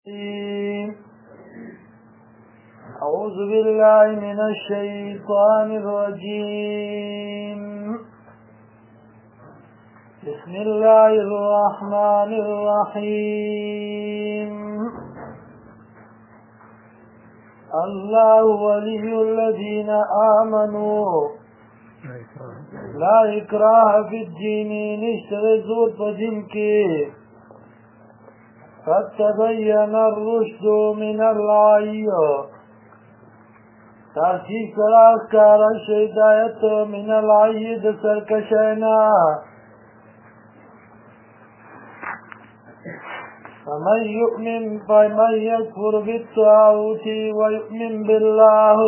أعوذ بالله من الشيطان الرجيم. بسم الله الرحمن الرحيم. الله ولي الذين آمنوا لا إكراه في الدين نشتر زور فدينك قد تبين الرشد من الغي تحقیق سراغ کارا شیدایت من الغی سرکشینا فمن يكفر بالطاغوت ويؤمن بالله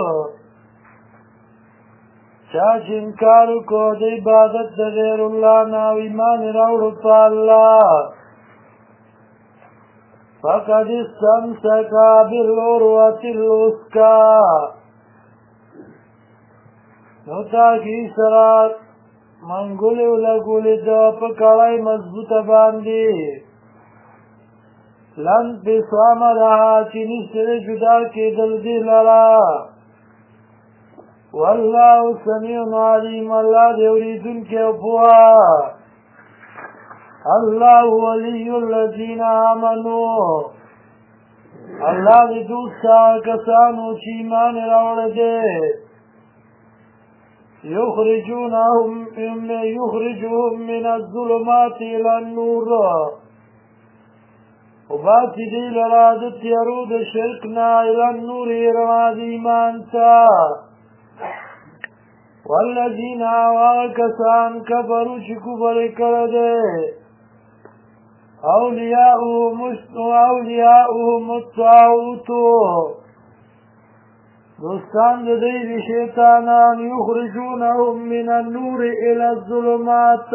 چاچ انکار کو د عبادت د غیر الله نه ایمان راوړ په الله فقد استمسك بالعروة الوثقى نو تاکی سرات منگولی و لگولی دا پا کڑای مضبوط باندی لن بسوام رہا چینی سر جدا کی دلدی لرا واللہ سمیع علیم اللہ دیوریدن کے اپوا اللہ ولی الذین آمنوا اللہ دی دوستا کسانو چی ایمان راوڑ دے يخرجهم من الظلمات إلى النور وباتي دي لرادت يرود شركنا إلى النور إراد إيمانتا والذين آواكسان كفروا شكبر كرده أولياؤهم الطاغوت دوستان دی شیطانان یخرجونهم من النور الى الظلمات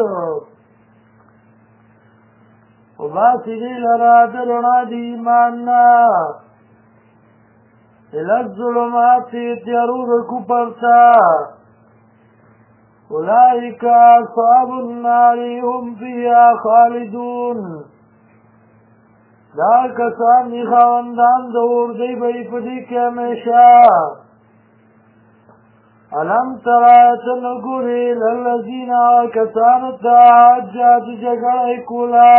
وباسی دی لراد رنا دی ایماننا الى الظلمات تیارور کپرتا اولئک اصحاب النار هم فیها خالدون دا کسان دی خواندان دور دی بی پدی که ہمیشہ علم ترایتن گوری للذین کسان تحجات جگڑ کولا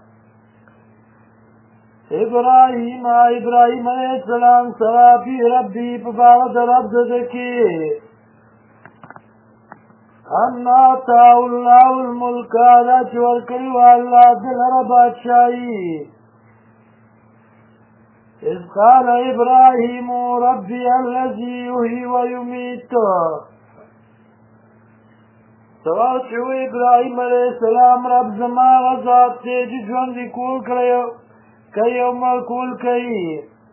ابراہیم علیہ السلام سرابی ربی پبارد رب دکی انا تاو اللہ الملک آدھا چور کریو اللہ دل رب بادشاہی إذ قال إبراهيم ربي الذي يحيي ويميت سوچو إبراهيم عليه السلام رب زما غزات تیج جوان دی کول کئی عمر کول کئی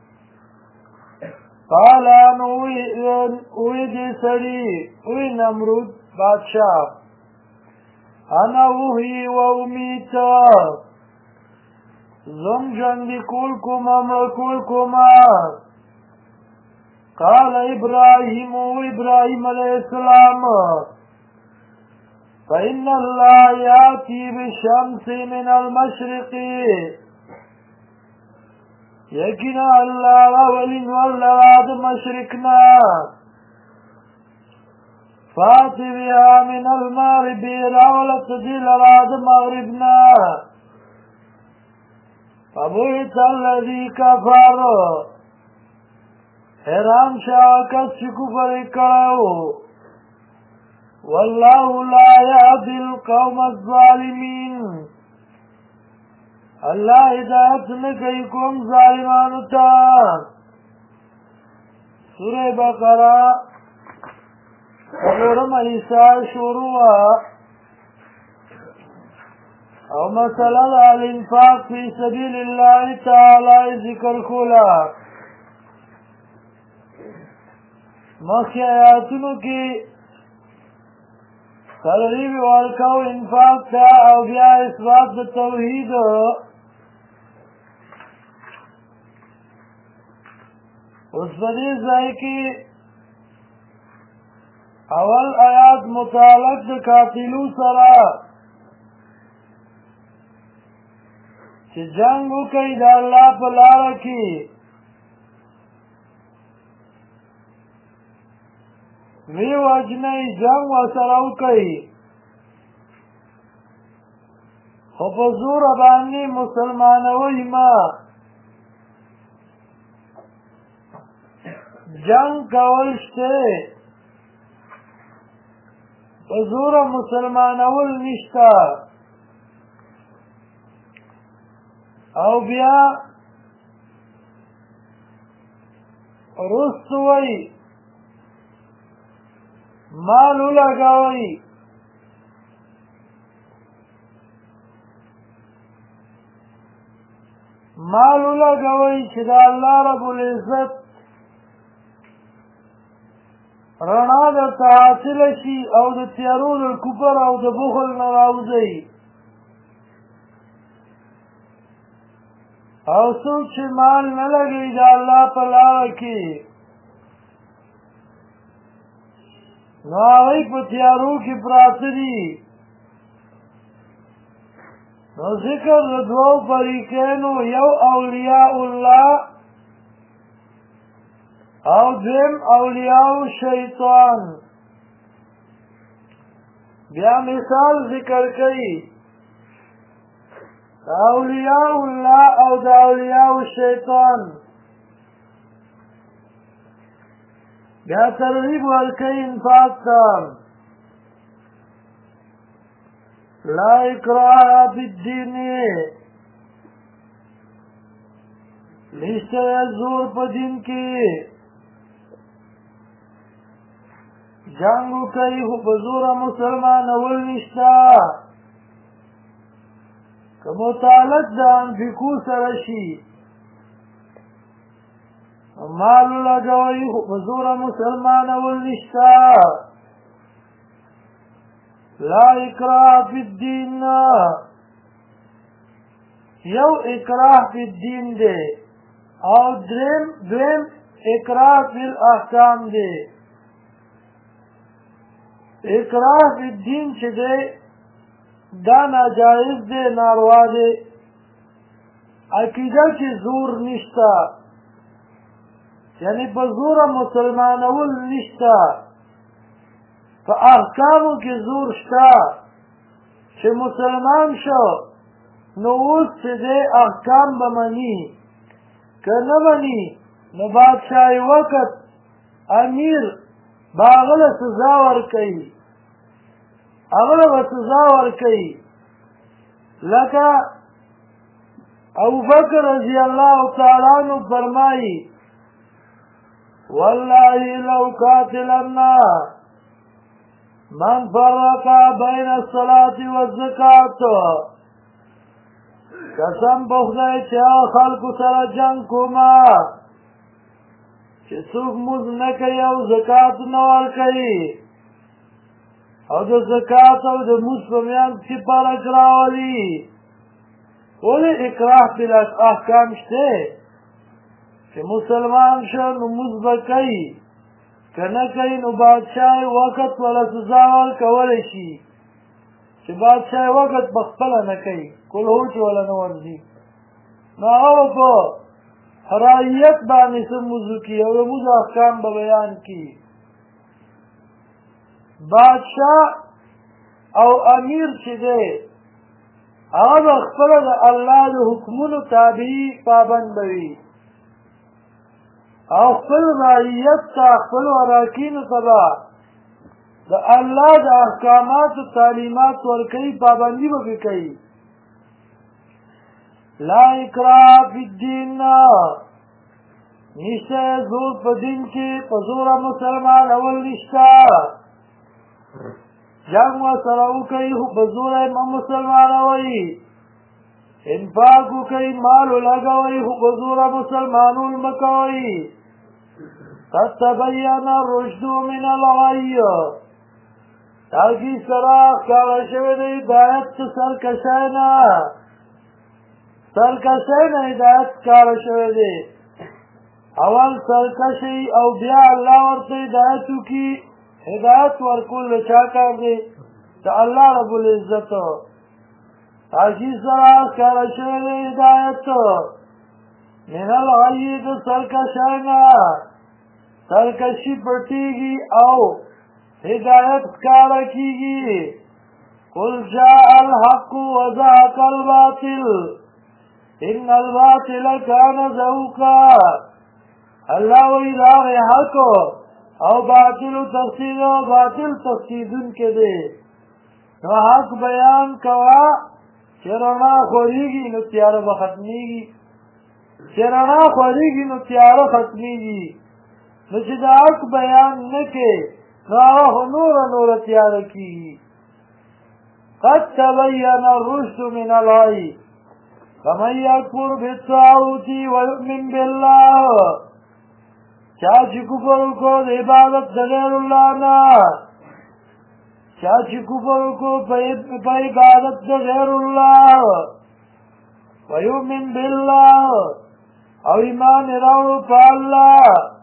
قال اوی دی سری اوی نمرود بادشاہ انا اوحی و امیت زم جندی کول کما مکول کما قال ابراہیم علیہ السلام فإن اللہ یاتی بالشمس من المشرق یقینا اللہ راولین واللراد مشرقنا فاتی بها من المغرب راولت دی لراد مغربنا فبویت الذی کفر حیران شاکت شکو پر اکڑاو واللہ لا یهدی القوم الظالمین اللہ ہدایت نکی قوم ظالمانتا سورہ بقرہ سلورم عیسیٰ شروع او مسئلہ الانفاق فی سبیل اللہ تعالی ذکر کھولا مخی آیاتنو کی ترغیب والکو انفاق تا او بیا اثبات دا توحید اس بدی ذائقی اول آیات متعلق دا قاتلو سرا چې جنګ وکړئ د الله په لاره کې وی وجنئ جنګ ورسره وکړئ خو په زوره باندې مسلمانوئ مه جنگ کول شته په زوره مسلمانول نشته او بیا رستو وی مال ولګوئ مال ولګوئ چې د الله رب العزت رڼا درته حاصله شي او د تیارو د کفر او د بخل نه راوځئ او څوک چې مال نه لګوي د الله په لاره کې نو هغوی په تیارو کې پراته دي نو ذکر د دوو فریقینو یو اولیاء الله او دویم اولیاء شیطان بیا مثال ذکر کوي اولیاء الله او د اولیاء شیطان بیا ترغیب ورکوي انفاق ته لا اکراه فی الدین نشته زور په دین کې جنګ وکړئ خو په زوره مسلمانول نشته که متعلق د انفقو سره شي مال لګوئ خو په زوره مسلمانول نشته لا اکراه فی الدین یو اکراه فی الدین دی او دویم اکراه فی الاحکام دی اکراه فی الدین چې دی دا ناجایز دی ناروا دی عقیده کې زور نشته یعنی په زوره مسلمانول نشته په احکامو کې زور شته چې مسلمان شو نو اوس چې دی احکام به مني که نه مني نو بادشاهي وقت امیر به هغه له سزا ورکوي هغه له به سزا ورکوي لکه ابوبکر رضی الله تعالی عنہ فرمایي والله لو قاتلن من فرق بین الصلاة والزکاة قسم په خدای چې هغه خلکو سره جنګ کومه چې څوک مونځ نه کوي او زکات نه ورکوي او د زکات او د مونځ په میانځ کې فرق راولي ولې اکراه فی الاحکام شته چې مسلمان شو نو مونځ به کوي که نه کوي نو بادشاهي وقت ولا سزا ورکولی شي چې بادشاهي وقت په خپله نه کوي کلهوچ ولا نه ورځي نو هغه په رعیت باندې څه مونځ وکړي او د مونځ احکام به بیان کړي بادشاه او امیر چې دی هغه به خپله د الله د حکمونو تابعي پابند به وي او خپل رعیت ته خپلو اراکینو ته به د الله د احکاماتو تعلیمات ورکوي پابندي به پرې کوي لا اکراه فی الدین نشته زور په دین کې په زوره مسلمانول نشته جنګ ورسره وکړئ خو په زوره یې مه مسلمانوئ انفاق وکړئ مال ولګوئ خو په زوره مسلمانول مه کوئ قد تبین الرشد من الغی تاکي سره ښکاره شوی دی هدایت د سرکشۍ نه هدایت ښکاره شوی دی اول سرکشي او بیا الله ورته هدایت وکړي هدایت ورکول د چا کار دی د الله رب العزت تاکي سره ښکاره شوی دی هدایت من الغي د سرکشۍ نه سرکشي پټېږي او هدایت ښکاره کېږي قل جاء الحق وزهق الباطل ان الباطل كان زهوقا الله وی راغی حق او باطل تفسیر او باطل تفسیدون کې دی نو حق بیان کوا چې رڼا خورېږي نو تیاره به ختمېږي چې رڼا خورېږي نو تیاره ختمېږي نو چې د حق بیان نه کې نو هغه نوره تیاره کېږي قد تبين الرشد من الغي فمن يكفر بالطاغوت ويؤمن بالله چا چې کفر وکړو د عبادت د غیر الله نه چا چې کفر وکړو په عبادت د غیر الله ويؤمن بالله او ایمان راوړو په الله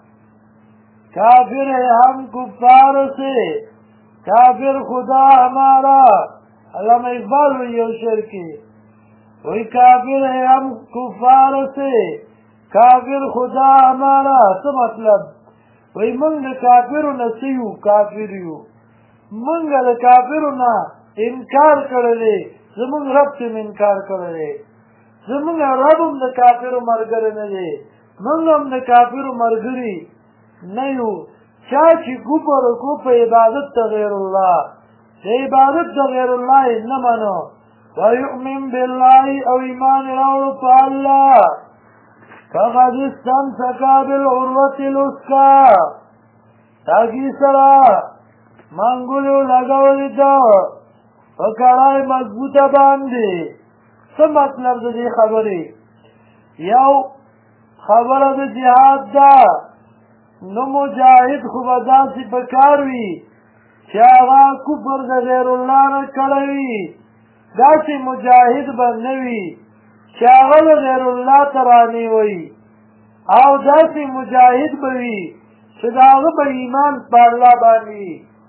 کافر ہے ہم کفار سے کافر خدا ہمارا علامہ اقبال ہوئی ہے شعر کی وہی کافر ہے ہم کفار سے کافر خدا ہمارا تو مطلب وہی منگ کافر نسیو کافر یو منگ کافر نہ انکار کرے زمنگ رب سے انکار کرے زمنگ رب ہم نے کافر مرگر نے منگ ہم نے کافر مرگری نیو چاچی کفر کو پہ عبادت غیر اللہ عبادت غیر اللہ نہ منو ویؤمن باللہ او ایمان راوڑو پا اللہ فقد استمسکا بالعروة الوثقی تاکی سرا منگولو لگولی دا فکرائی مضبوطہ باندی سم مطلب دی خبری یو خبر دا جہاد دا نو مجاہد خوبا سی پکاروی چی آغا کفر دا غیر اللہ نا کڑوی دا سی مجاہد بنوی چی آغا دا غیر اللہ ترانی وی او دا سی مجاہد بوی چی دا آغا با ایمان پا اللہ بانی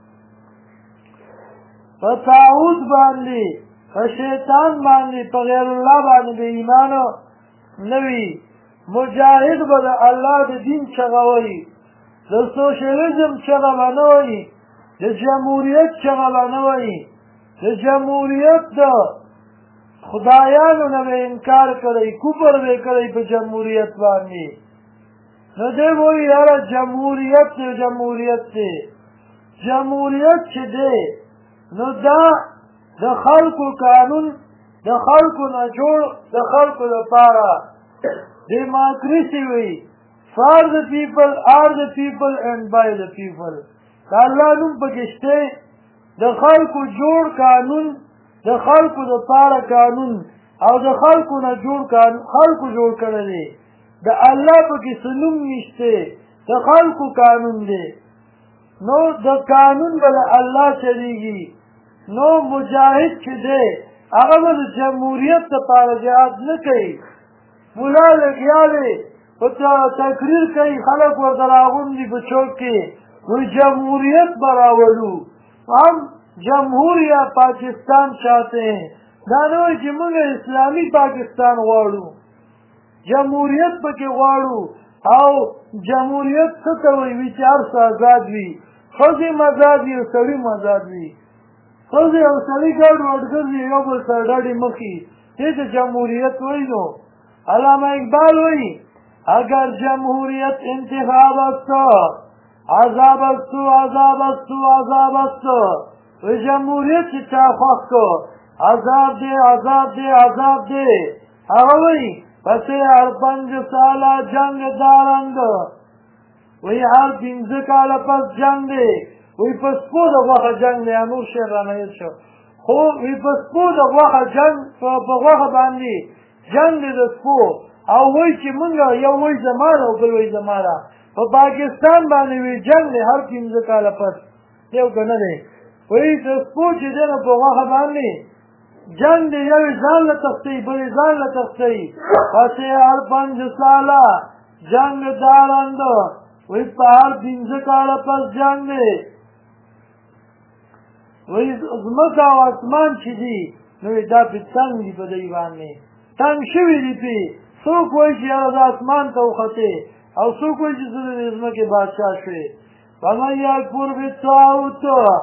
پا تاؤد بانی پا شیطان بانی پا غیر اللہ بانی با ایمانو نوی مجاہد با دا اللہ دا دین چغوی دا سوشلیزم چغا بنوی دا جمهوریت چغا بنوی دا جمهوریت دا خدایانو نوی انکار کرئی کفر بے کرئی پا جمهوریت بانی نو دے وہی یارا جمهوریت دے جمهوریت چھ دے نو دا خلقو قانون دا خلقو نجوڑ دا خلقو دا پارا دیموکریسی وی for the people, are the people and by the people دا اللہ نم پکشتے دا خلقو جوڑ قانون دا خلقو دا پارا قانون او دا خلقو نا جوڑ قانون خلقو جوڑ کردے دا اللہ پکی سنم نشتے دا خلقو قانون دے نو دا قانون بلا اللہ چلیگی نو مجاہد چھ دے اگر دا جمہوریت دا پارا جہاد نکئی ملا لگیالے تقریر کئی خلق و دراغون دی بچوک کے وہ جمہوریت براولو ہم جمہوریہ پاکستان چاہتے ہیں دانوی چی منگا اسلامی پاکستان غاڑو جمہوریت پکی غاڑو او جمہوریت ستوئی ویچار سا آزاد وی خوزی مزاد وی و سوی مزاد وی خوزی او سوی گرد وڈگر وی یو بل سرداڑی مخی تیت جمہوریت وی نو علامہ اقبال وی اگر جمہوریت انتخاب استو عذاب استو عذاب استو عذاب استو و جمہوریت چا خوخ کو عذاب دے عذاب دے عذاب دے اگوی پسی ہر 5 سالہ جنگ دارند وی ہر 15 کالا پس جنگ دے وی پس پو دا وقت جنگ دے انور شیر رانیت شو خو وی پس پو دا وقت جنگ پا وقت باندی جنگ دے دس پو او وی چی منگا یو وی زمارا او بل وی زمارا پا پاکستان بانی وی جنگ دے ہر 15 کالا پس دیو کنا دے وی تسپو چی دینا پا وقت باندی جنگ دے یوی زان لتختی بلی زان لتختی پسی ہر 5 سالا جنگ دارند وی پا ہر 15 کالا پس جنگ دے وی زمکا و اسمان چی دی نو دا پې تنګ دي په دوی باندې تنګ شوي دي پې څوک وایي چې یاره دا اسمان ته وختې او څوک وایي چې زه د ځمکې بادشاه شوې فمن یکفر بالطاغوت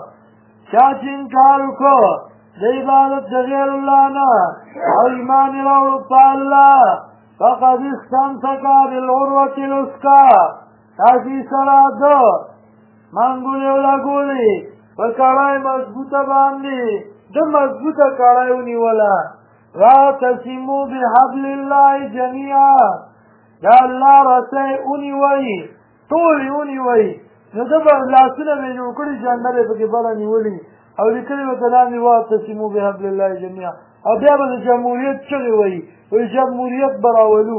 چا چې انکار وکړو د عبادت د غیر الله نه او ایمان یې راوړو په الله فقد استمسک بالعروة الوثقی تاسې سره ده منګولې ولګولې په کړای مضبوطه باندې د مضبوطه کړای ونیوله واعتصموا بحبل الله جميعا دا الله رسۍ ونیوئ ټولې ونیوئ نو ده به لاسونه به یې جوړ کړي جنډه به پکې بله نیولي او لیکلي به ته لاندې واعتصموا بحبل الله جميعا او بیا به د جمهوریت چغې وایي وایي جمهوریت به راولو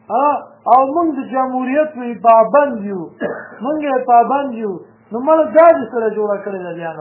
او موږ د جمهوریت وایي پابند یو موږ یې پابند یو نو مړه دا دې سره جوړه کړې ده بیا نو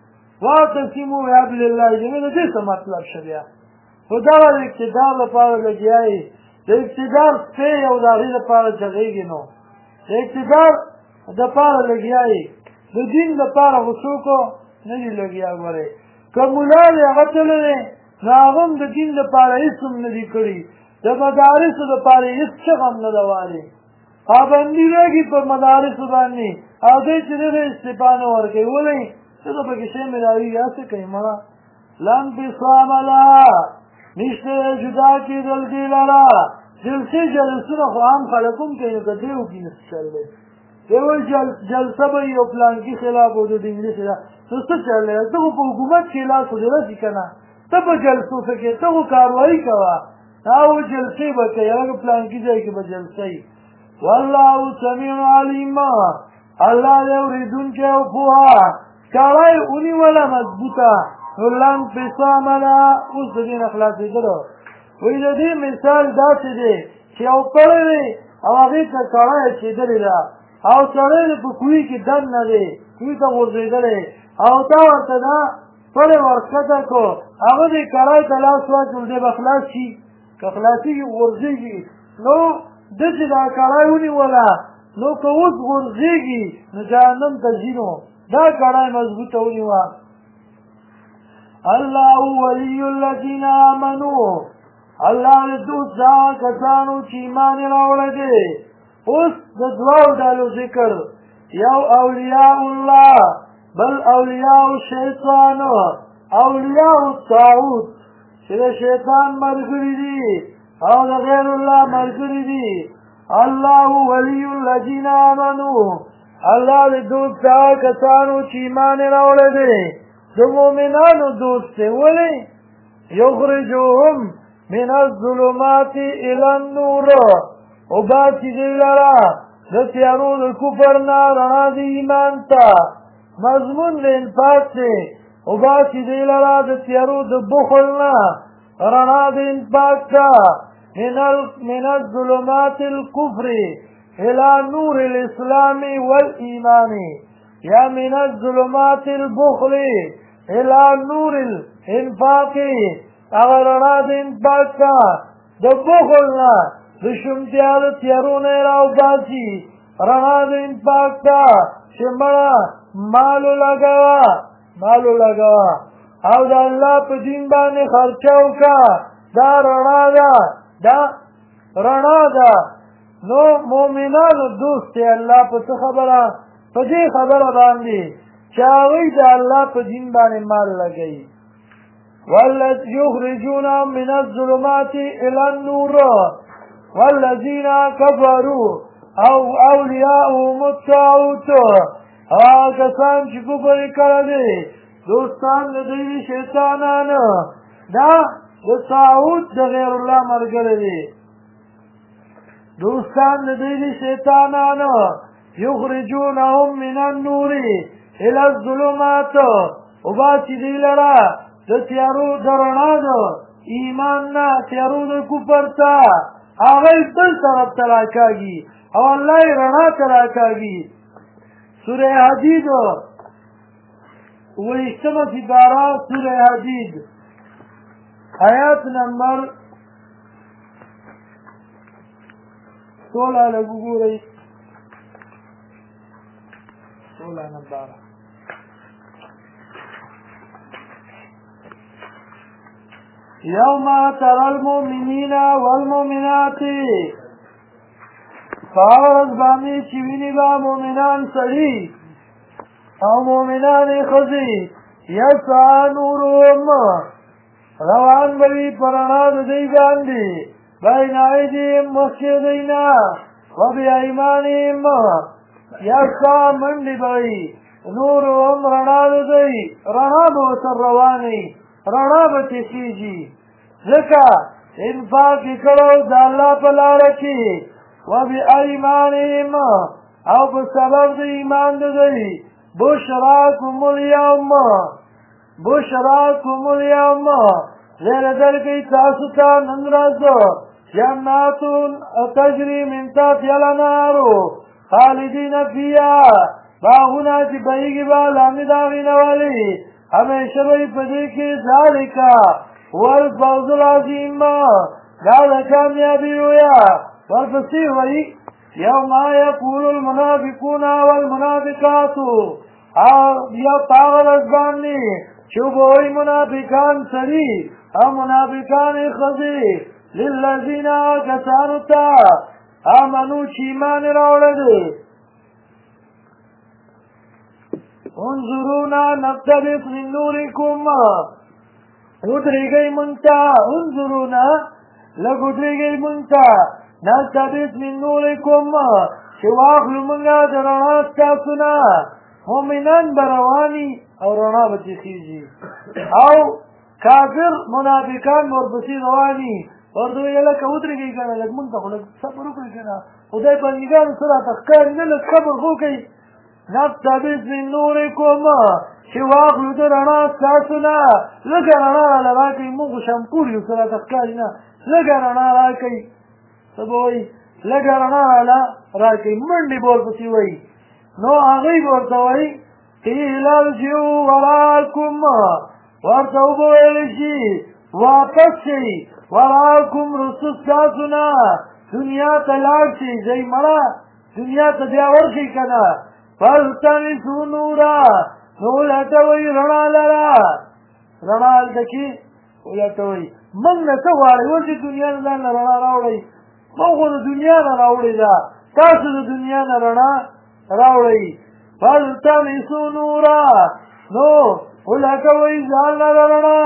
واعتصموا بحبل الله جميعا د دې څه مطلب شه بیا خو دغه د اقتدار لپاره لګیا یې د اقتدار سپی او د هغې لپاره جغېږي نو د اقتدار دپاره لګیا یې د دین لپاره خو څوک نه دي لګیا ګورئ که ملا دی هغه تللی نو هغه هم د دین لپاره هېڅ هم نه دي کړي د مدارسو لپاره هېڅ چغه هم نه ده والې پابندي لګي په مدارسو باندې او دوی چې دغه استعفا نه ورکوي ولې څه ته پکې شی ملاوېږي هسې کوي مړه لانفصام لها نشته جدا کېدل دې لره جلسې جلسونه خو عام خلک هم کوي نو که دی وکړي نو څه چل دی دی وایي جلسه به یو پلانکي خلاف او د ډنګلي خلاف نو څه چل دی ته خو په حکومت کې لاس خو دې رسي که نه ته په جلسو څه کې ته خو کاروایي کوه او جلسې به کوي هغه پلانکي ځای کې به جلسه وي والله سمیع علیم الله دې اورېدونکی او پوهه کړی ونیوله مضبوطه نو لانفصام لها اوس د دې نه خلاصېدلو وایي د دې مثال داسې دی چې یو پړی دی او هغې ته کړی اچېدلې ده او سړی د په کوهي کې دننه دی کوهي ته غورځېدلی او تا ورته دا پړی ورښکته کړو هغه دې کړی ته لاس واچول دی به خلاص شي که خلاصېږي غورځېږي نو ده چې دا کړی ونیوله نو که اوس غورځېږي نو جهنم ته ځي نو دا کړی مضبوطه ونیوه الله ولی الذین آمنوا الله دې دوست دا کسانو چې ایمان یې راوړی دی اوس د دوو ډلو ذکر یو اولیاء الله بل اولیاء الشیطان اولیاء الطاغوت چې د شیطان ملګري دي او د غیر الله ملګري دي الله ولی الذین آمنوا الله دې دوست دا کسانو چې ایمان یې راوړی دی د مؤمنانو دوست دی ولې یخرجوهم من الظلمات الى النور وباسي دی لره د تیارو د کفر نه رڼا د ایمان ته مضمون د انفاق دی وباسي دی لره د تیارو د بخل نه رڼا د انفاق ته من الظلمات الكفر الى نور الاسلام والايمان یا من الظلمات البخل الى نور الانفاق هغه رڼا د انفاق ته د بخل نه د شومتیا د تیارو نه یې راوباسي رڼا د انفاق ته چې مړه مالو لګوه او د الله په دین باندې خرچه وکړه دا رڼا ده نو مؤمنانو دوست دی الله په څه خبره په دې خبره باندې چې هغوی د الله په دین باندې مال لګوي والذین یخرجون من الظلمات الى النور والذین کفروا او اولیاءهم الطاغوت هغه کسان چې کفر یې کړی دی دوستان د دوی شیطانان دا د طاغوت د غیر الله ملګری دی دوستان د دوی شیطانان یخرجونهم من النور الى الظلمات وباسي دی لره د تیارو د رڼا د ایمان نه تیارو د کفر ته هغه بل طرف ته راکاږي او الله یې رڼا ته راکاږي سوره حدید 28مه سپاره سوره حدید آیات نمبر 16 لږ وګورئ 16 نمبر. یوم تر المؤمنین والمؤمنات فاورز باندې چې ویني با مؤمنان سړي او مؤمنان ښځې یسعی نورهم روان بوي پرانا د دوی باندې بین ایدیهم مخکې دوی نه وبایمانهم یسعی منډې بوي نورهم رڼا د دوی رڼا به ورسره روانې رڼا به تېخېږي ځکه انفاق یې کړی د الله په لاره کې وبایمانهم او په سبب د ایمان د دوی بشراکم اليوم زیر درکې تاسو ته نن ورځ جنات تجري من تحتها الانهار خالدین فیها باغونه چې بهیږي به لاندې د هغې نه ولي همیشه به یې په دې کې ذلک والفوز العظیم دا د کامیابي ویه ورپسې وایي یوم یقول المنافقون والمنافقات یا پاغل از باندې چې وبوي منافقان سړي او منافقان ښځې للذین کسانو ته آمنو چې ایمان یې راوړی انظرونا نقتبس من نورکم ودرېږئ مونږ ته انظرونا لږ ودرېږئ مونږ ته نقتبس من نورکم چې واخلو مونږه د رڼا ستاسو نه مؤمنان به رواني او رڼا به تېخېږي او کافر منافقان ورپسې رواني ورته ویې لکه ودرېږئ که نه لږ مونږ ته خو لږ صبر وکړئ که نه خدای بندګانو څه راته ښکاري نه لږ صبر خو کوئ نقتبس من نورکم چې واخلو د رڼا ستاسو نه لږه رڼا راله راکئ موږ خو شمکور یو څه راته ښکاري نه لږه رڼا راکئ څه به وایي لږه رڼا راله راکئ منډې به ورپسې وایي نو هغوی به ورته وایي قیل ارجعوا وراءکم ورته وبویل شي واپس شئ وراءکم رسو ستاسو نه دنیا ته لاړ شئ ځئ مړه دنیا ته بیا ورشئ که نه فالتمسوا نورا نو ولټوئ رڼا لره رڼا هلته کې ولټوئ موږ نه څه غواړئ ولې دنیا نه ځان له رڼا راوړئ موږ خو د دنیا نه راوړې ده تاسو د دنیا نه رڼا راوړئ فالتمسوا نورا نو ولټوئ ځان لره رڼا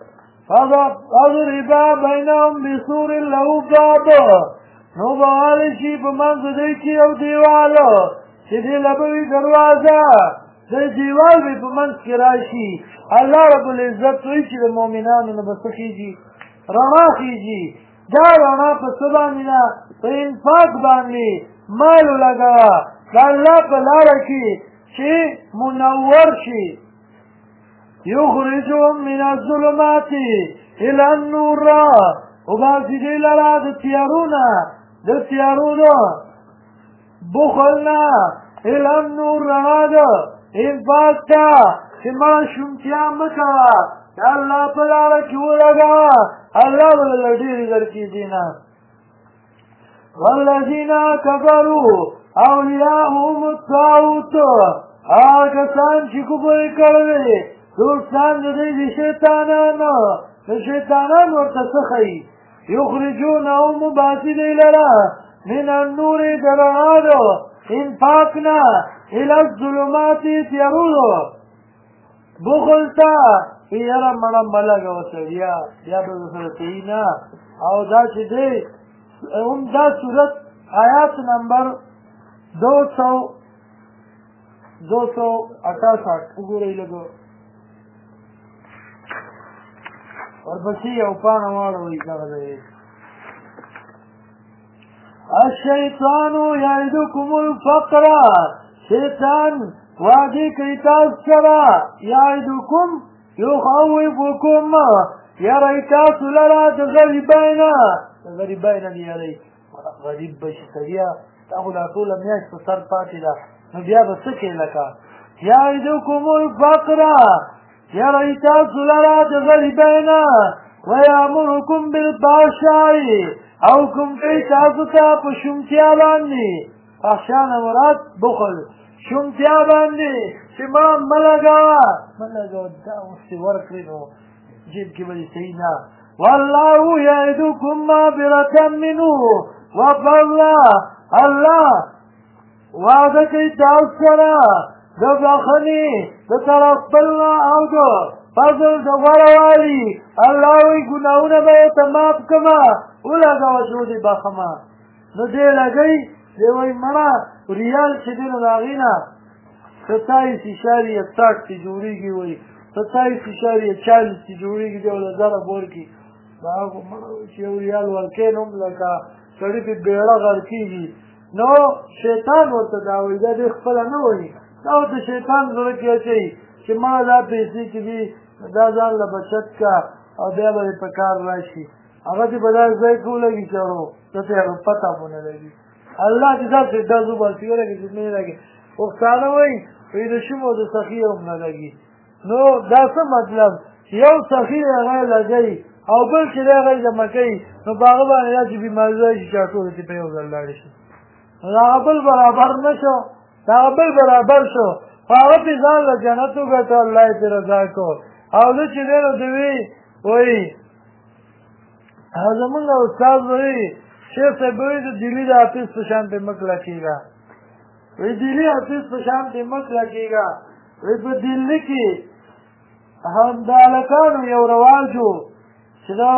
فاضرب بینهم بسور له باب نو بغالی شي په منځ د دوی کې یو دیوال چې دې له به وي دروازه د دیوال به په منځ کې راشي الله رب العزت وایي چې د مؤمنانو نه به څه خېږي رڼا خېږي دا رڼا په څه باندې نه په انفاق باندې مال ولګوه د الله په لاره کې چې منور شي یخرجهم من الظلمات الى النور وباسي دې لره د تیارو نه د تیارو نه بخل نه الى النور رڼا ده انفاق ته چې مړه شومتیا مه کوه د الله په لاره کې ولګوه الله به درله ډېرې درکړي دې نه والذین کفروا اولیاءهم الطاغوت هغه کسان چې کفر یې کړی دوستان د دوی د شیطانانو د شیطانان ورته څه ښیي یخرجونهم وباسي دوی لره من النور د رڼا د انفاق نه الى الظلمات تیارو بخل ته یاره مړه مه لګوه سړیا یا به ورسره صحیح نه او دا چې دی هم دا صورت آیات نمبر 268 وګورئ لږ ورپسې یو پاڼه واړوئ دغه دی الشیطان یعدکم الفقر شیطان وعدې کوي تاسو سره یعدکم یخوفکم یری تاسو لره د غریبۍ نه یری غریب به شي سړیه تا خو دا ټوله میاشت په سر پاتې ده نو بیا به څه کوې لکه یعدکم الفقر یری تاسو لره د غریبۍ نه ویامرکم بالفحشاء او کوم کوي تاسو ته په شومتیا باندې فحشا نه مراد بخل شومتیا باندې چې ما مه لګوه دا اوس دې ورکړې نو جیب کې به دې صحیح نه والله يعدكم مغفرة منه وفضلا الله وعده کوي تاسو سره د بخښنې د طرف بلنا او د فضل د غوړوالي الله وایي ګناهونه به یې ته معاف کړمه ولګوه چې ودې بخښمه نو دې لګوي دی وایي مړه ریال چې دی نو د هغې نه 27.60 چې جوړېږي وایي 27.40 چې جوړېږي دی او د زره بور کي دا خو مړه چې یو ریال ورکوې نو هم لکه سړي پې بیړه غر کېږي نو شیطان ورته دا وایي دا دې خپله نه وایي دا ورته شیطان زړه کې اچوي چې ما دا پیسې چې دي دا ځان له بچت کا او بیا به په کار راشي هغه دې په داسې ځای کې ولګي چې ورو ته ته هغه پته مو نه لګي الله دې داسې دا زوباسي ولګي چې نه لګي پښتانه وایي وایي د شومو د سخي هم نه لګي نو دا څه مطلب یو سخي هغه لګوي او بل چې دی هغه جمع کوي نو په هغه باندې داسې بیماري راشي چې ټولو کې په یو ځل لاړې شي هغه بل برابر نه شو هغه بل برابر شو هغه پې ځان له جنت وګټه الله یې پرې رضا کړو او زه چې دی نو د وایي زمونږ استاد وایي شیخ صاحب وایي د دلي د حافظ په شان پې مه کلکېږه وایي دلي حافظ په شان پې مه کلکېږه وایي په دلي کې هم د هلکانو یو رواج و چې دا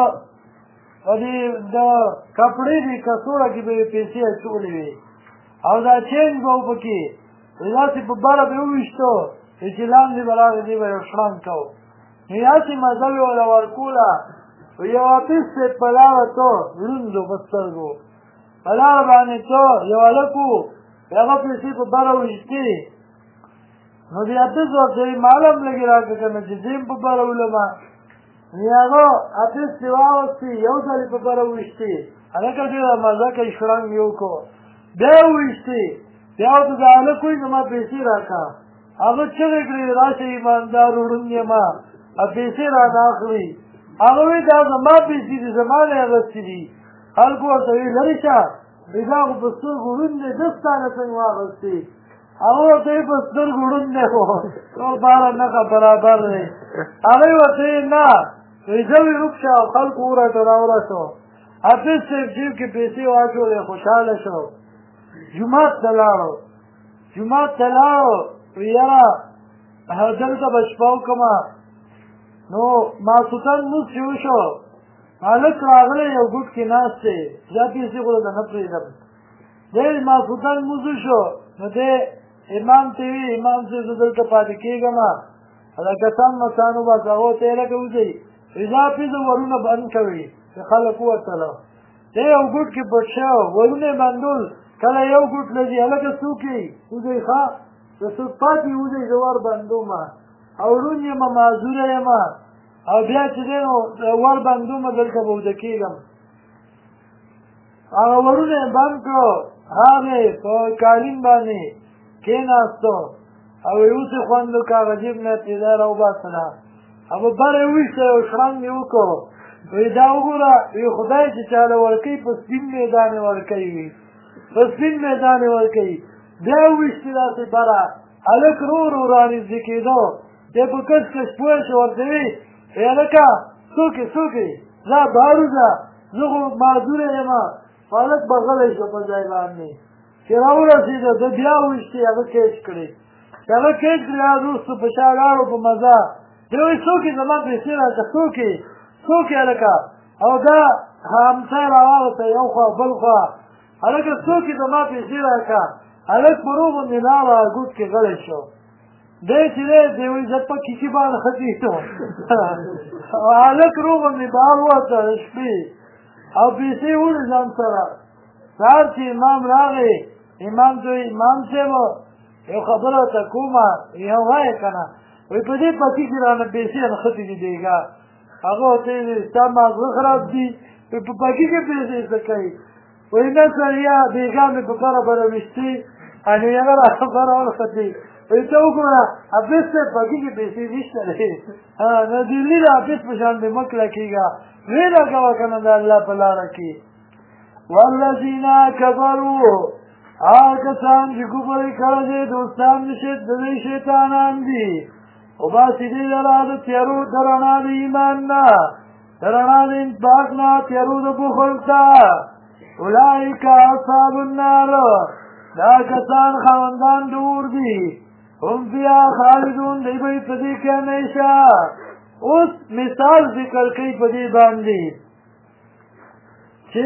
د کپړې دي کڅوړه کې به یې پیسې اچولې وي او دا چینج به و پکې داسې په بره به وویشتو چې لاندې به راغی دی به یو شړنګ کو نو یاسې مزه مې ورله ورکوله یو حافظ صاحب په لاره تو ړوند و په سترګو په لاره باندې تو یو هلک و هغه پیسې په بره وویشتې نو د حافظ ورته وایي معلم لږې راکړه که نه چې زه یم په بره ولمه هغه حافظ چې واغوستې یو ځل یې په بره وویشتې هلکه ډېره مزه کوي شړنګ یې وکړو بیا یې وویشتې بیا ورته د هلک وایي زما پیسې راکړه هغه چغې کړې راشه ایماندار ړوند یمه او پیسې رانه اخلي هغه وایي دا زما پیسې دي زما نه اخیستې دي خلکو ورته وایي لرې شه وایي دا خو په سترګو ړوند دی ده ستا نه څنګه واخیستې هغه ورته وایي په سترګو ړوند دی خو ټول باره نښه برابر دی هغوی ورته وایي نه وایي زه وایي روک شه او خلکو وراته راورسو حافظ صاحب جیب کې پیسې واچولې خوشحاله شو جومات ته لاړو وایي یاره دلته به شپه وکړمه نو ماسخوتن لمونځ چې وشو هلک راغلی یو ګوټ کې ناست دی دا پیسې خو درته نه پرېږدم دی ماسخوتن لمونځ وشو نو دی امام ته وي امام صاحب زه دلته پاتې کېږم دا کسان مسان وباسه هغو ته یې لکه وځئ دا پیسه ورونه بند کوي چې خلک ووتله دی یو ګوټ کې پټ شو ورونه یې بندول کله یو ګوټ لځي هلکه څوک یې وځئ ښه که څوک پاتې وځئ زه ور بندومه او ړوند یم معذوره یم او بیا چې دی نو ور بندومه دلته به وده کېږم هغه ورونه یې بند کړو هغې په قالین باندې کېناستو او یې اوس یې خوند وکړه هغه جیب نه یې دا راوباسله او په بره یې وویشته یو شړنګ یې وکړو وایي دا وګوره وایي خدای چې چاله ورکوي په سپین میدان یې ورکوي په سپین میدان یې ورکوي بیا یې وویشتې داسې بره هلک رو رو رانږدې کېدو دی په کس کس پوه شو ورته وایي هلکه څوک یې ځه بهر وځه زه خو معذوره یم هلک به غلی شو په ځای باندې چې راورسېده ده بیا وویشتې هغه کیچ کړې چې هغه کیچ کړې هغه وروستو په شا لاړو په مزه دی وایي څوک یې زما پیسې راکړه څوک یې هلکه او دا همسایه راواغسته یو خوا بل خوا هلکه څوک یې زما پیسې راکړه هلک په رو باندې لاړه ګوټ کې غلی شو دی چې دی وایي زه په کیسې باندې ختېږم او هلک رو باندې بهر ووته د شپې او پیسې وړي ځان سره سهار چې امام راغی امام ته وایي امام صاحب یو خبره ورته کومه یو وایه که نه وایي په دې پکې کې رانه پیسې نښتې دي دیګا هغه ورته وایي ستا ماغزه خراب دي وایي په پکې کې پیسې څه کوي وایي نه سړیا دیګا مې په بره بره ویشتې انو هغه راته بره ونښتې وایي ته وګوره حافظ صاحب پکې کې پیسې نشته دی نو دلي د حافظ په شان مې مه کلکېږه ویله کوه که نه د الله په لاره کې والذین کفروا هغه کسان چې کفر یې کړی دی دوستان د دوی شیطانان دي وباسي دوی لره د تیارو د رڼا د ایمان نه د رڼا د انفاق نه تیرو د بخل ته اولئک اصحاب النار دا کسان خاوندان د اور دي هم فیها خالدون دی به په دې کې همیشه اوس مثال ذکر کوي په دې باندې چې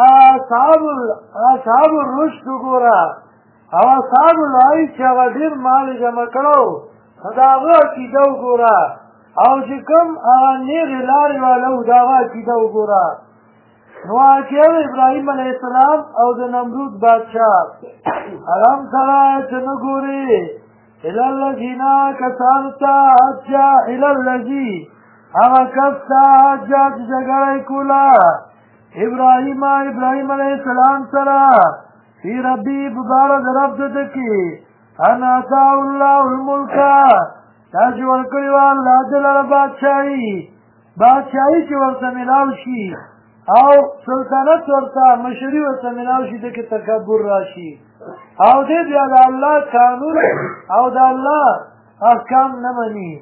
اصحاب الرشد ګوره او اصحاب الحی چې هغه ډېر مال جمع کړو د هغه عقیده وګوره او چې کوم نیغې لارې والا و د هغه عقیده وګوره نو واقعه ابراهیم علیه السلام او د نمرود بادشاه الم ترى چې نه ګورې الی الذین کسانو ته حجا الی الذی هغه کس ته حجا چې جګړه یې کوله ابراهیم علیه السلام سره فی ربی بباره د رب ده کې ان آتاه الله الملک دا چې ورکړې وه الله ده لره بادشاهي چې ورته میلاو شي او سلطنت ورته مشري ورته میلاو شي دې کې تکبر راشي او دې بیا د الله قانون او د الله احکام نه مني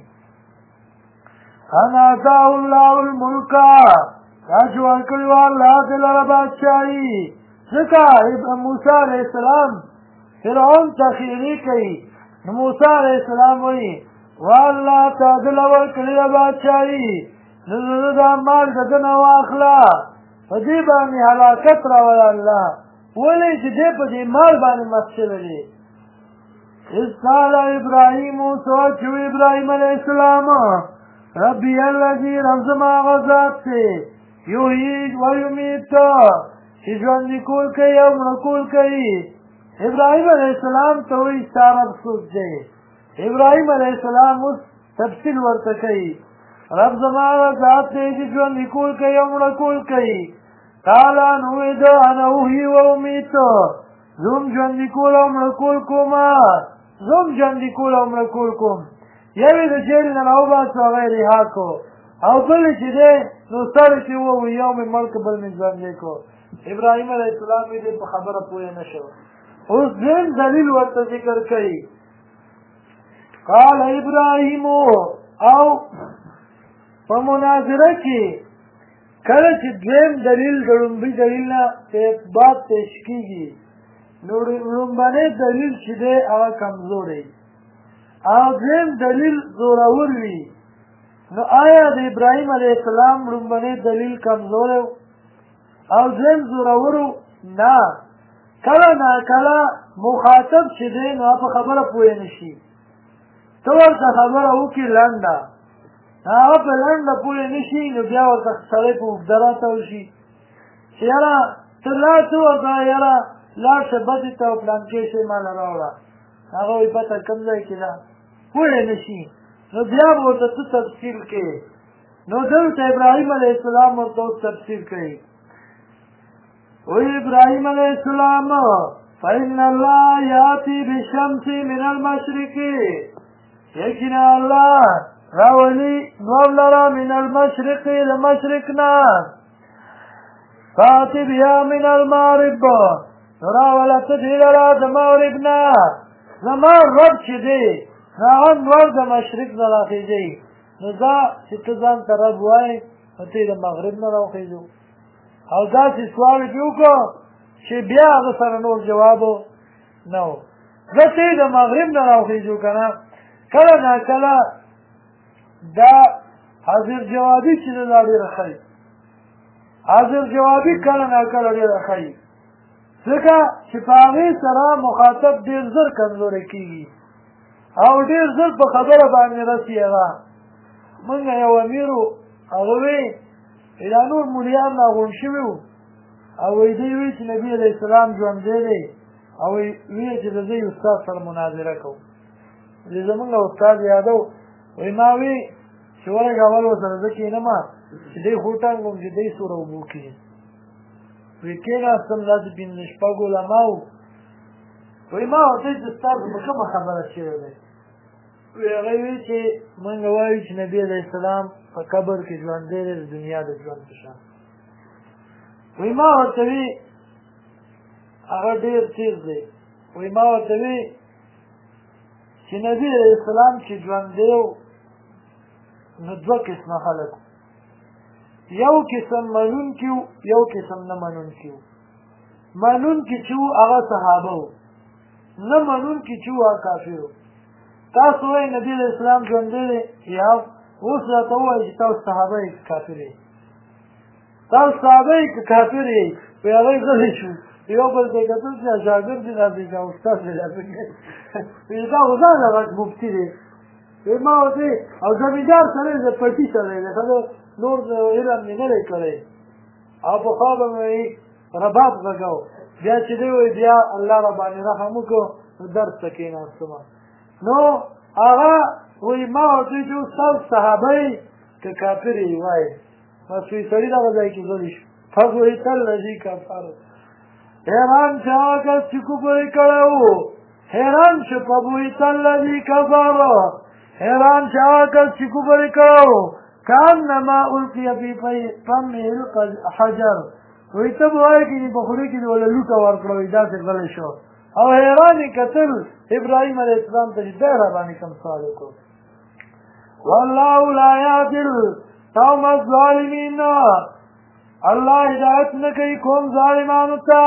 ان آتاه الله الملک دا چې ورکړې وه الله ده لره بادشاهي ځکه موسی علیه السلام فرعون تخیری کوي نو موسی علیه السلام وایي والله تا ده له ورکړې ده بادشاهي نو زه دا مال د ده نه واخله په دې باندې هلاکت راوله الله ولې چې دی په دې مال باندې مست شوی دی اذ قال ابراهیم سوچ وی ابراهیم علیه السلام ربي الذي رب زما هغه ذات دی یحیی و یمیت چې ژوندي کول کوي او مړه کول کوي ابراهیم علیه السلام ته وایي ستا رب څوک دی ابراهیم علیه السلام اوس تفصیل ورته کوي رب زما هغه ذات دی چې ژوندي کول کوي او مړه کول کوي قال نو وی ده انا احیی و امیت زم ژوندي کول او مړه کول کوم یوې د جیل نه راوباسو هغه یې رها کو او بل چې دی نو سر چې ووایي یو مې مړ که بل مې ژوندی کو ابراهیم علیه السلام یې دې په خبره پوه نه شو اوس دویم دلیل ورته ذکر کوي قال ابراهیم او په مناظره کې کله چې دویم دلیل د لومړي دلیل نه په اثبات پیش کېږي نو لومړنی دلیل چې دی هغه کمزوری او دویم دلیل زورور وي نو آیا د ابراهیم علیه السلام لومړنی دلیل کمزوری او دویم زورورو نه کله ناکله مخاطب چې دی نو په خبره پوه نه شي ته ورته خبره وکړې لنډه هغه په لنډه پوه نه شي نو بیا ورته سړی په اوږده راته شي چې یاره ته لاړ څه ورته یاره لاړ شه بدې ته او پلانکې شی ماله راوړه هغه وایي پته کوم ځای کې ده پوه نه شي نو بیا به ورته څه تفصیل کوې نو دلته ابراهیم علیه السلام ورته اوس تفصیل کوي وی ابراهیم علیه السلام فإن الله یاتی بالشمس من المشرق یقینا الله راولی نور لرا من المشرق د مشرقنا فاتی بیا من المغرب راولت دی لرا د مغربنا زما رب چې دی هغه نور د مشرق نه راخېږي نو دا چې ته ځان ته رب وایې نو ته یې د مغرب نه راوخېږو او داسې سوال یې وکړو چې بیا هغه سره نور جواب نه و زه ته یې د مغرب نه راوخېږو که نه کله ناکله دا حاضر جوابي چې نه دا ډېره ښایي حاضر جوابي کله ناکله ډېره ښایي ځکه چې په هغې سره مخاطب ډېر زر کمزوری کېږي او ډېر زر په خبره باندې رسي هغه موږ یو امیر و هغه وی دا نور مولیان راغونډ شوي وو او وایي دوی وایي چې نبي علیه السلام ژوندی دی او ویې چې د دوی استاد سره مناظره کوو زمونږ استاد یادو وایي ما وی چې ورږه اول ورسره زه کښېنمه چې دی خوټنګ وم چې دی سوره اوبو کښې وایي کښېناستم داسې پنځه شپږ علما وو وایي ما ورته وایي چې ستاسو په کومه خبره شوی دی وایي هغه وایي چې موږ وایو چې نبي علیه السلام په قبر کې ژوندی دی د دنیا د ژوند په شان وایي ما ورته وایي هغه ډېر تېز دی وایي ما ورته وایي چې نبي علیه السلام چې ژوندی و نو دوه قسمه خلک یو قسم منونکي وو یو قسم نه منونکي وو منونکي چې وو هغه صحابه وو نه منونکي چې وو هغه کافر وو تاسو وایئ نبي علیه السلام ژوندی دی یا اوس راته ووایئ چې تاسو صحابه یې که کافر یې تاسو صحابه یې که کافر یې په هغې غلی شو یو بل ته یې کتل چې شاګرد دی داسې که استاد دی داسې دا خو ځانه غټ مفتي دی ما ورته او زمیندار سړی دی پټي سړی دی ښه نور علم مې نه دی کړی او پخوا به مې رباب غږو بیا چې دی وایي بیا الله راباندې رحم وکړو نو درس ته کېناستم نو هغه وایي ما ورته چې ستاسو صحابه یې که کافر یې وایي بس وایي سړي دغه ځای کې غلی شو فبهت الذي کفر حیران چې هغه کس چې کفر یې کړی وو حیران شو فبهت الذي کفر حیران چې هغه کس چې کفر یې کړی وو کانما القي فی فمه الحجر وایي ته به وایې چې په خولې کې دې وله لوټه ورکړه وایي داسې غلی شو او حیران یې کتل ابراهیم علیه السلام ته چې دی راباندې کوم سوال وکړو والله لا یهدی القوم الظالمین الله هدایت نه کوي قوم ظالمانو ته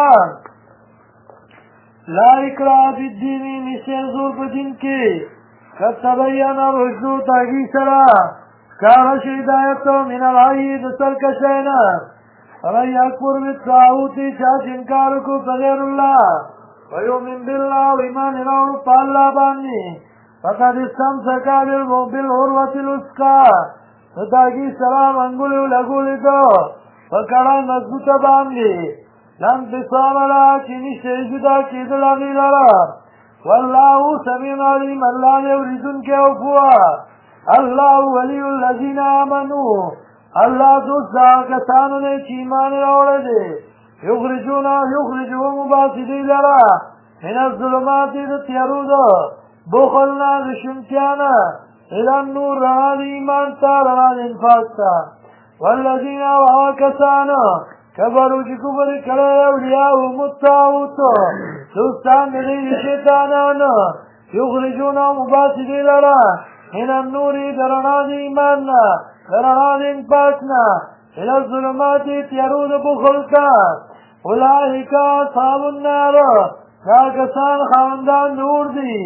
لا اکراه فی الدین نشته زور په دین کې قد تبین الرشد تحقیق سره ښکاره شي هدایت من الغی د سرکشۍ نه فمن یکفر بالطاغوت چا چې انکار وکړو په غیر الله ویؤمن بالله او ایمان یې راوړو په الله باندې فقد استمسک بالعروة الوثقی د تحقیق سره منګولې لګولې ده په کړه مضبوطه باندې لا انفصام لها چې نشته جدا کېدل هغې لره والله سمیع علیم الله دې اورېدونکی او پوه الله ولی الذین آمنوا الله دوست د هغه کسانو دی چې ایمان یې راوړی دی یخرجهم وباسي دوی لره من الظلمات د تیارو د بخل نه د شومتیا نه الى النور رڼا د ایمان ته رڼا د انفاق ته والذین هغه کسان کفروا چې کفر یې کړی اولیاهم الطاغوت دوستان د دوی د شیطانانو یخرجونهم وباسي دوی لره من النور د رڼا د ایمان نه د رڼا د انفاق نه الى الظلمات تیارو د بخل ته اولئک اصحاب النار دا کسان خاوندان نور دي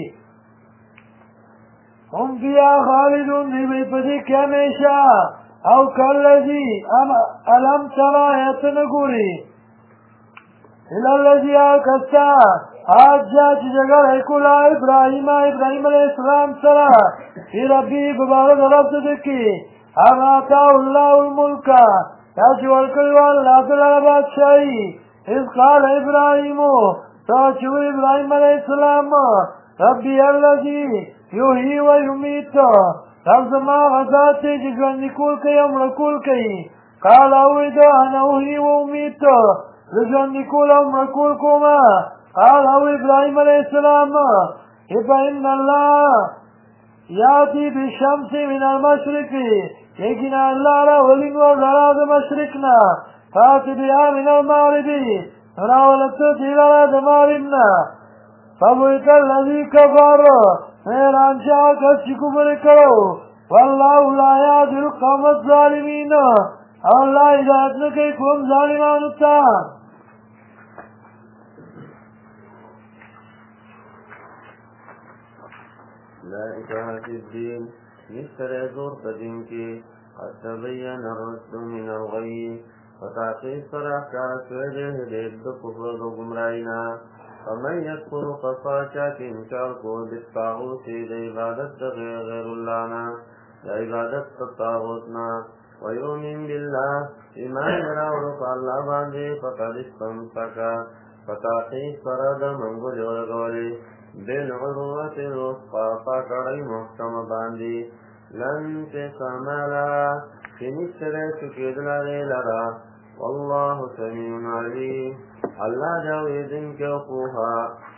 هم فیها خالدون دی بی په دې کې همیشه او کالذي الم ترى آیت نه ګوري الا الذي کسا حاجا چې جګړه کوله ابراهیم علیه السلام سره چې ربي مبارک رب دې کې آتا الله الملک دا چې ورکړی و الله تعالی بادشاهي اذ قال ابراهیم تا چې ابراهیم علیه السلام ربي الذي یحیی و یمیت رب زما غذا ته چې ژوندي کول کوي او مړه کول کوي قال اوی دا انا احیی و امیت زه ژوندي کول او مړه کول کوم قال او ابراهیم علیه السلام فإن الله یاتی بالشمس من المشرق لیکن الله راولي نور لرا د مشرق نه فاتی بها من المغرب راولته دی لرا د مغرب نه فبهت الذي کفر حیران چې هغه کس چې کفر یې کړی والله لا یهدی القوم الظالمین او الله هدایت نه کوي قوم ظالمانو ته لا اکراه فی الدین نشته زور په دین کې قد تبین الرشد من الغی فتحقیق سره ښکاره شوی دی هدایت د کفر د ګمراهۍ نه فمن یکفر پسا چا چې انکار کو بالطاغوت د عبادت د غیر الله نه د عبادت د طاغوت نه ویؤمن بالله ایمان راوړو په الله باندې فقد استمسک فتحقیق سره د منګولې ولګولې بالعروة الوثقی پکړی محکمه باندې لا انفصام لها چې نشته دی چوکېدل هغې لره والله سمیع علیم الله د اورېدونکی او پوهه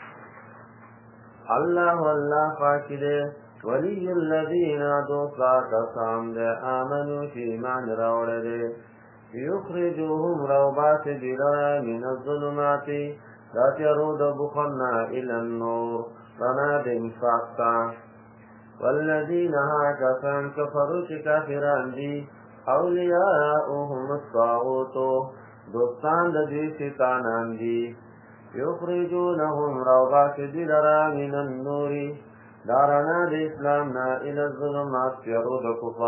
الله پاک دی ولی الذین دوست کسان دی آمنو چې ایمان راوړی دی یخرجوهم راوباسي دوی لره من الظلمات دا تیارو د بخل نه الی النور رڼا د انفاق ته والذین هغه کسان کفروا چې کافران دي اولیاؤهم الطاغوت دوستان د دوی شیطانان دي یخرجونهم روباس دی لرا من النور دارنا د اسلام نا الى الظلمات پیرو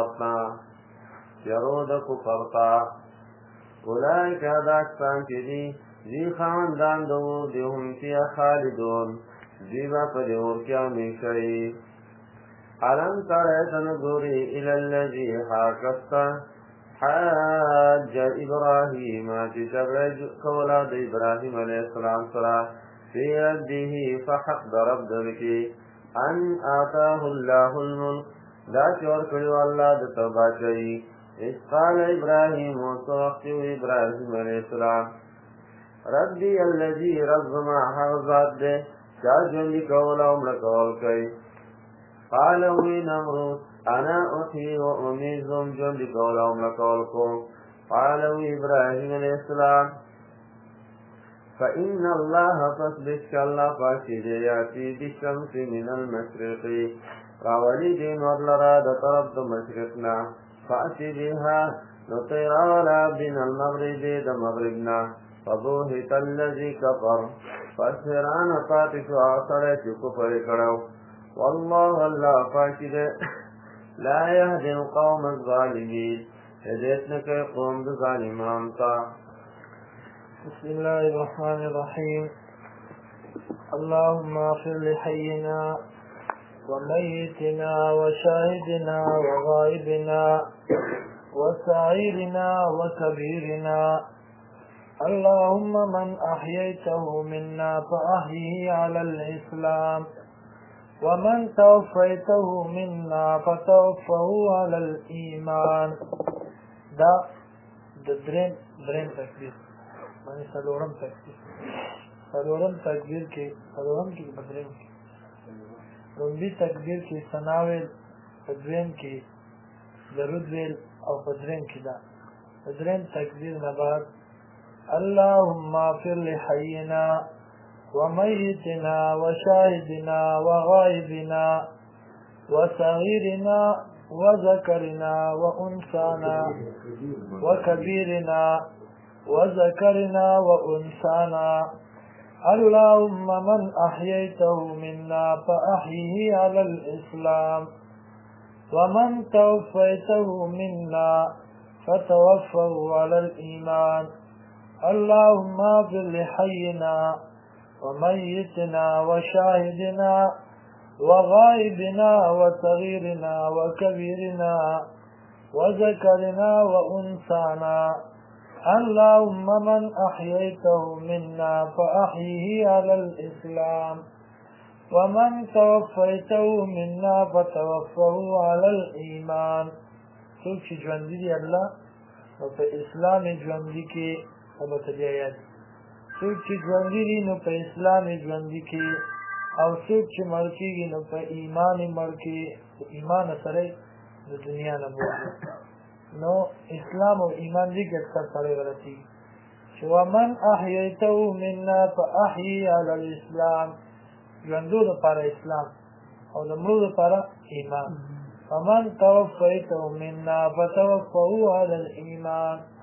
د کفرتا اولئک داکسان چی دی دی خاندان دو دی هم فی خالدون دیبا پدی ورکیا میشئی علم تریتن گوری الى الذی حاکستا حاج ابراهیم چی جگرج کولا د ابراهیم علیہ السلام سرا فی ربه فحق درب دلکی ان آتاه اللہ الملک دا چور کریو اللہ د تباچئی اس قال ابراهیم وصوحتو ابراهیم علیہ السلام ربی اللذی رزما حوزات دے چا جوندی کولا امرکول کئی قالوی نمرود انا احیی و امیزم جوندی کولا امرکول کو قالوی ابراهیم علیہ السلام فإن الله فاسبك الله فاشد يأتي بالشمس من المشرق راولي دين ورلرا دا طرف دا مشرقنا فأتي بها نطير ولا بن المغرب دا مغربنا فبوهت الذي كفر فاسهران فاتش وعصرت كفر كرو والله الله فاشد لا يهدي القوم الظالمين هديتنك قوم بظالمان بسم الله الرحمن الرحيم اللهم اغفر لحينا وميتنا وشاهدنا وغائبنا وسعيرنا وكبيرنا اللهم من أحييته منا فأحيه على الإسلام ومن توفيته منا فتوفه على الإيمان دا درين تكبير معنی سلورم تکبیر کی بدرین کی لومبی تکبیر کی سناویل بدرین کی درود ویل او بدرین کی دا بدرین تکبیر نباد اللهم اغفر لحینا ومیتنا وشاهدنا وغائبنا وصغيرنا وذكرنا وأنثانا وكبيرنا وذكرنا وأنثانا اللهم من أحييته منا فأحيه على الإسلام ومن توفيته منا فتوفه على الإيمان اللهم اغفر لحينا وميتنا وشاهدنا وغائبنا وصغيرنا وكبيرنا وذكرنا وأنثانا اللهم من أحييته منا فأحيه على الإسلام ومن توفيته منا فتوفه على الإيمان سوچ ژوندي دي الله او په اسلام ژوندي کې او تجایت سوچ ژوندي دي نو په اسلام ژوندي کې او سوچ مړ کېږي نو په ایمان مړ کې ایمان سره د دنیا نه نو اسلام او ایمان دې کې اکثر سره غلطي چې ومن احييته منا فاحيي على الاسلام ژوندو لپاره اسلام او د مړو لپاره ایمان ومن توفيته منا فتوفه على الايمان